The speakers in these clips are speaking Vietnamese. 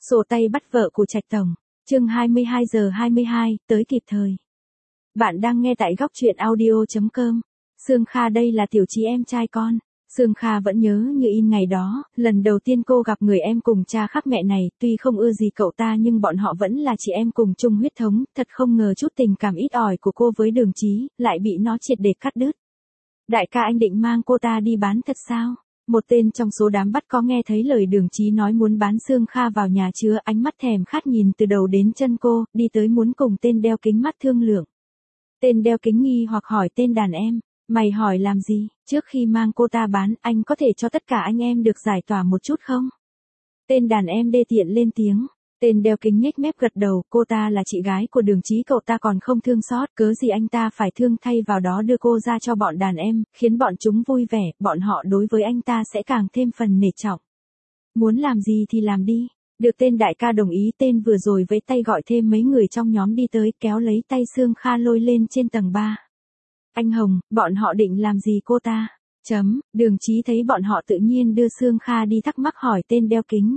Sổ tay bắt vợ của Trạch Tổng, chương 22:22, tới kịp thời. Bạn đang nghe tại góc truyện audio.com. Sương Kha đây là tiểu chí em trai con. Sương Kha vẫn nhớ như in ngày đó, lần đầu tiên cô gặp người em cùng cha khác mẹ này, tuy không ưa gì cậu ta nhưng bọn họ vẫn là chị em cùng chung huyết thống, thật không ngờ chút tình cảm ít ỏi của cô với Đường Chí, lại bị nó triệt để cắt đứt. Đại ca, anh định mang cô ta đi bán thật sao? Một tên trong số đám bắt có nghe thấy lời Đường Chí nói muốn bán Sương Kha vào nhà chưa, ánh mắt thèm khát nhìn từ đầu đến chân cô, đi tới muốn cùng tên đeo kính mắt thương lượng. Tên đeo kính nghi hoặc hỏi tên đàn em, mày hỏi làm gì, trước khi mang cô ta bán, anh có thể cho tất cả anh em được giải tỏa một chút không? Tên đàn em đê tiện lên tiếng. Tên đeo kính nhếch mép gật đầu, cô ta là chị gái của Đường Chí, cậu ta còn không thương xót, cớ gì anh ta phải thương, thay vào đó đưa cô ra cho bọn đàn em, khiến bọn chúng vui vẻ, bọn họ đối với anh ta sẽ càng thêm phần nể trọng. Muốn làm gì thì làm đi. Được tên đại ca đồng ý, tên vừa rồi vẫy tay gọi thêm mấy người trong nhóm đi tới, kéo lấy tay Sương Kha lôi lên trên tầng 3. Anh Hồng, bọn họ định làm gì cô ta? Đường Chí thấy bọn họ tự nhiên đưa Sương Kha đi, thắc mắc hỏi tên đeo kính.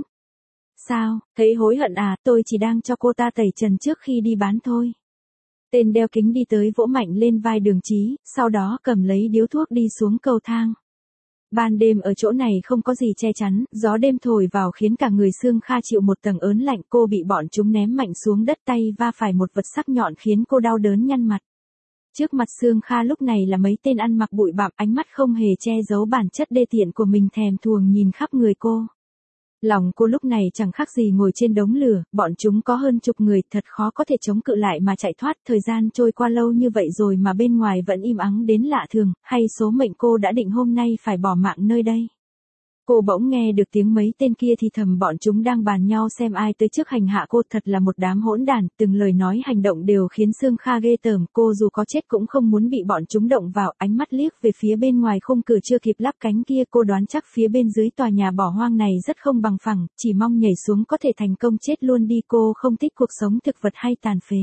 Sao, thấy hối hận à, tôi chỉ đang cho cô ta tẩy trần trước khi đi bán thôi. Tên đeo kính đi tới vỗ mạnh lên vai Đường Chí, sau đó cầm lấy điếu thuốc đi xuống cầu thang. Ban đêm ở chỗ này không có gì che chắn, gió đêm thổi vào khiến cả người Sương Kha chịu một tầng ớn lạnh, cô bị bọn chúng ném mạnh xuống đất, tay va phải một vật sắc nhọn khiến cô đau đớn nhăn mặt. Trước mặt Sương Kha lúc này là mấy tên ăn mặc bụi bặm, ánh mắt không hề che giấu bản chất đê tiện của mình, thèm thuồng nhìn khắp người cô. Lòng cô lúc này chẳng khác gì ngồi trên đống lửa, bọn chúng có hơn chục người, thật khó có thể chống cự lại mà chạy thoát. Thời gian trôi qua lâu như vậy rồi mà bên ngoài vẫn im ắng đến lạ thường, hay số mệnh cô đã định hôm nay phải bỏ mạng nơi đây. Cô bỗng nghe được tiếng mấy tên kia thì thầm, bọn chúng đang bàn nhau xem ai tới trước hành hạ cô, thật là một đám hỗn đản, từng lời nói hành động đều khiến Sương Kha ghê tởm, cô dù có chết cũng không muốn bị bọn chúng động vào. Ánh mắt liếc về phía bên ngoài khung cửa chưa kịp lắp cánh kia, cô đoán chắc phía bên dưới tòa nhà bỏ hoang này rất không bằng phẳng, chỉ mong nhảy xuống có thể thành công chết luôn đi, cô không thích cuộc sống thực vật hay tàn phế.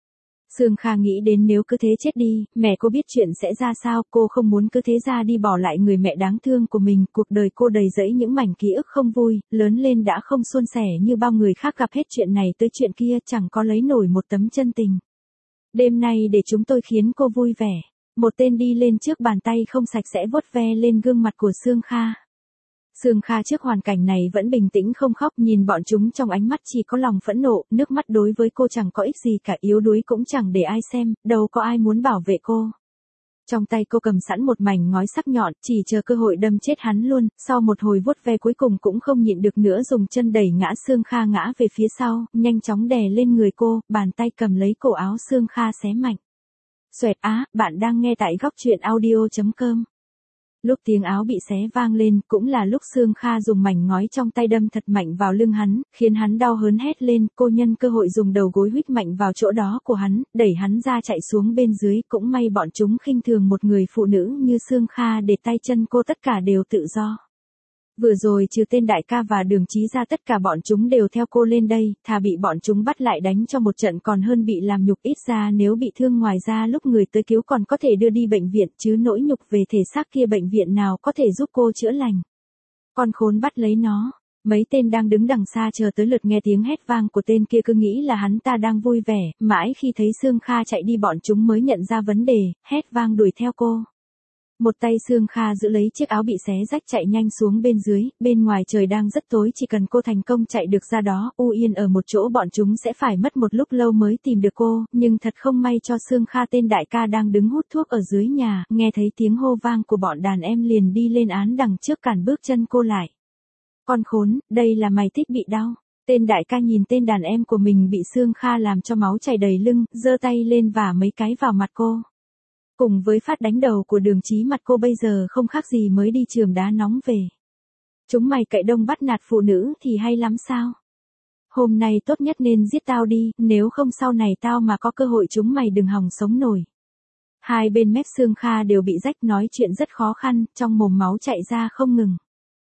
Sương Kha nghĩ đến nếu cứ thế chết đi, mẹ cô biết chuyện sẽ ra sao, cô không muốn cứ thế ra đi bỏ lại người mẹ đáng thương của mình. Cuộc đời cô đầy rẫy những mảnh ký ức không vui, lớn lên đã không suôn sẻ như bao người khác, gặp hết chuyện này tới chuyện kia, chẳng có lấy nổi một tấm chân tình. Đêm nay để chúng tôi khiến cô vui vẻ. Một tên đi lên trước, bàn tay không sạch sẽ vuốt ve lên gương mặt của Sương Kha. Sương Kha trước hoàn cảnh này vẫn bình tĩnh không khóc, nhìn bọn chúng trong ánh mắt chỉ có lòng phẫn nộ, nước mắt đối với cô chẳng có ích gì cả, yếu đuối cũng chẳng để ai xem, đâu có ai muốn bảo vệ cô. Trong tay cô cầm sẵn một mảnh ngói sắc nhọn, chỉ chờ cơ hội đâm chết hắn luôn. Sau một hồi vuốt ve cuối cùng cũng không nhịn được nữa, dùng chân đẩy ngã Sương Kha ngã về phía sau, nhanh chóng đè lên người cô, bàn tay cầm lấy cổ áo Sương Kha xé mạnh. Xoẹt á, bạn đang nghe tại góc truyện audio.com. Lúc tiếng áo bị xé vang lên, cũng là lúc Sương Kha dùng mảnh ngói trong tay đâm thật mạnh vào lưng hắn, khiến hắn đau hớn hét lên. Cô nhân cơ hội dùng đầu gối huých mạnh vào chỗ đó của hắn, đẩy hắn ra chạy xuống bên dưới. Cũng may bọn chúng khinh thường một người phụ nữ như Sương Kha, để tay chân cô tất cả đều tự do. Vừa rồi trừ tên đại ca và Đường Chí ra, tất cả bọn chúng đều theo cô lên đây, thà bị bọn chúng bắt lại đánh cho một trận còn hơn bị làm nhục, ít ra nếu bị thương ngoài ra lúc người tới cứu còn có thể đưa đi bệnh viện, chứ nỗi nhục về thể xác kia bệnh viện nào có thể giúp cô chữa lành. Con khốn, bắt lấy nó. Mấy tên đang đứng đằng xa chờ tới lượt nghe tiếng hét vang của tên kia cứ nghĩ là hắn ta đang vui vẻ, mãi khi thấy Sương Kha chạy đi bọn chúng mới nhận ra vấn đề, hét vang đuổi theo cô. Một tay Sương Kha giữ lấy chiếc áo bị xé rách chạy nhanh xuống bên dưới, bên ngoài trời đang rất tối, chỉ cần cô thành công chạy được ra đó, yên ở một chỗ, bọn chúng sẽ phải mất một lúc lâu mới tìm được cô, nhưng thật không may cho Sương Kha, tên đại ca đang đứng hút thuốc ở dưới nhà, nghe thấy tiếng hô vang của bọn đàn em liền đi lên án đằng trước cản bước chân cô lại. Con khốn, đây là mày thích bị đau. Tên đại ca nhìn tên đàn em của mình bị Sương Kha làm cho máu chảy đầy lưng, giơ tay lên vả mấy cái vào mặt cô. Cùng với phát đánh đầu của Đường Chí, mặt cô bây giờ không khác gì mới đi chườm đá nóng về. Chúng mày cậy đông bắt nạt phụ nữ thì hay lắm sao? Hôm nay tốt nhất nên giết tao đi, nếu không sau này tao mà có cơ hội chúng mày đừng hòng sống nổi. Hai bên mép Sương Kha đều bị rách, nói chuyện rất khó khăn, trong mồm máu chảy ra không ngừng.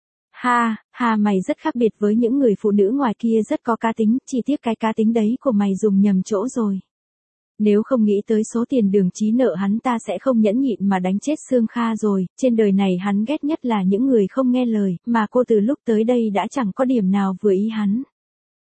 Ha, mày rất khác biệt với những người phụ nữ ngoài kia, rất có cá tính, chỉ tiếc cái cá tính đấy của mày dùng nhầm chỗ rồi. Nếu không nghĩ tới số tiền Đường Chí nợ hắn ta sẽ không nhẫn nhịn mà đánh chết Sương Kha rồi, trên đời này hắn ghét nhất là những người không nghe lời, mà cô từ lúc tới đây đã chẳng có điểm nào vừa ý hắn.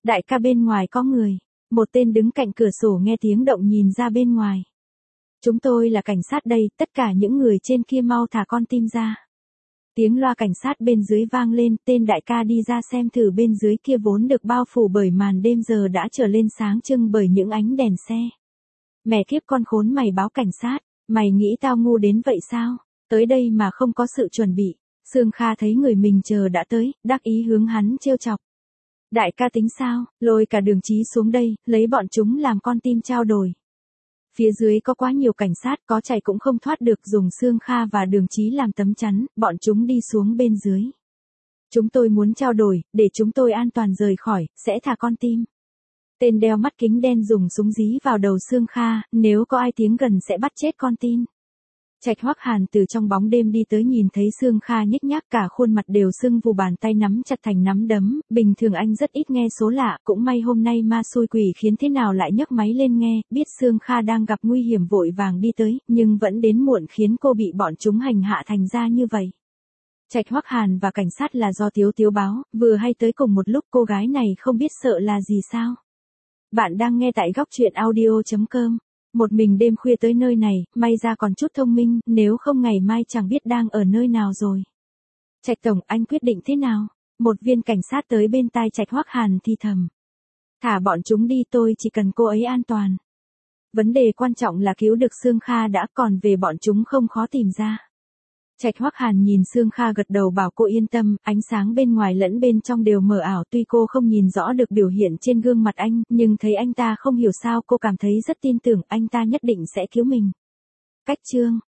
Đại ca bên ngoài có người. Một tên đứng cạnh cửa sổ nghe tiếng động nhìn ra bên ngoài. Chúng tôi là cảnh sát đây, tất cả những người trên kia mau thả con tim ra. Tiếng loa cảnh sát bên dưới vang lên, tên đại ca đi ra xem thử bên dưới kia vốn được bao phủ bởi màn đêm giờ đã trở lên sáng trưng bởi những ánh đèn xe. Mẹ kiếp con khốn mày báo cảnh sát, mày nghĩ tao ngu đến vậy sao? Tới đây mà không có sự chuẩn bị. Sương Kha thấy người mình chờ đã tới, đắc ý hướng hắn trêu chọc. Đại ca tính sao, lôi cả Đường Chí xuống đây, lấy bọn chúng làm con tim trao đổi. Phía dưới có quá nhiều cảnh sát, có chạy cũng không thoát được, dùng Sương Kha và Đường Chí làm tấm chắn, bọn chúng đi xuống bên dưới. Chúng tôi muốn trao đổi, để chúng tôi an toàn rời khỏi, sẽ thả con tim. Tên đeo mắt kính đen dùng súng dí vào đầu Sương Kha, nếu có ai tiến gần sẽ bắt chết con tin. Trạch Hoắc Hàn từ trong bóng đêm đi tới, nhìn thấy Sương Kha nhếch nhác cả khuôn mặt đều sưng vù, bàn tay nắm chặt thành nắm đấm, bình thường anh rất ít nghe số lạ, cũng may hôm nay ma xui quỷ khiến thế nào lại nhấc máy lên nghe, biết Sương Kha đang gặp nguy hiểm vội vàng đi tới, nhưng vẫn đến muộn khiến cô bị bọn chúng hành hạ thành ra như vậy. Trạch Hoắc Hàn và cảnh sát là do Tiếu Tiếu báo, vừa hay tới cùng một lúc, cô gái này không biết sợ là gì sao. Bạn đang nghe tại góc truyện audio.com. Một mình đêm khuya tới nơi này, may ra còn chút thông minh, nếu không ngày mai chẳng biết đang ở nơi nào rồi. Trạch tổng, anh quyết định thế nào? Một viên cảnh sát tới bên tai Trạch Hoắc Hàn thì thầm. Thả bọn chúng đi, tôi chỉ cần cô ấy an toàn. Vấn đề quan trọng là cứu được Sương Kha đã, còn về bọn chúng không khó tìm ra. Trạch Hoắc Hàn nhìn Sương Kha gật đầu bảo cô yên tâm, ánh sáng bên ngoài lẫn bên trong đều mờ ảo, tuy cô không nhìn rõ được biểu hiện trên gương mặt anh, nhưng thấy anh ta không hiểu sao cô cảm thấy rất tin tưởng anh ta nhất định sẽ cứu mình. Cách chương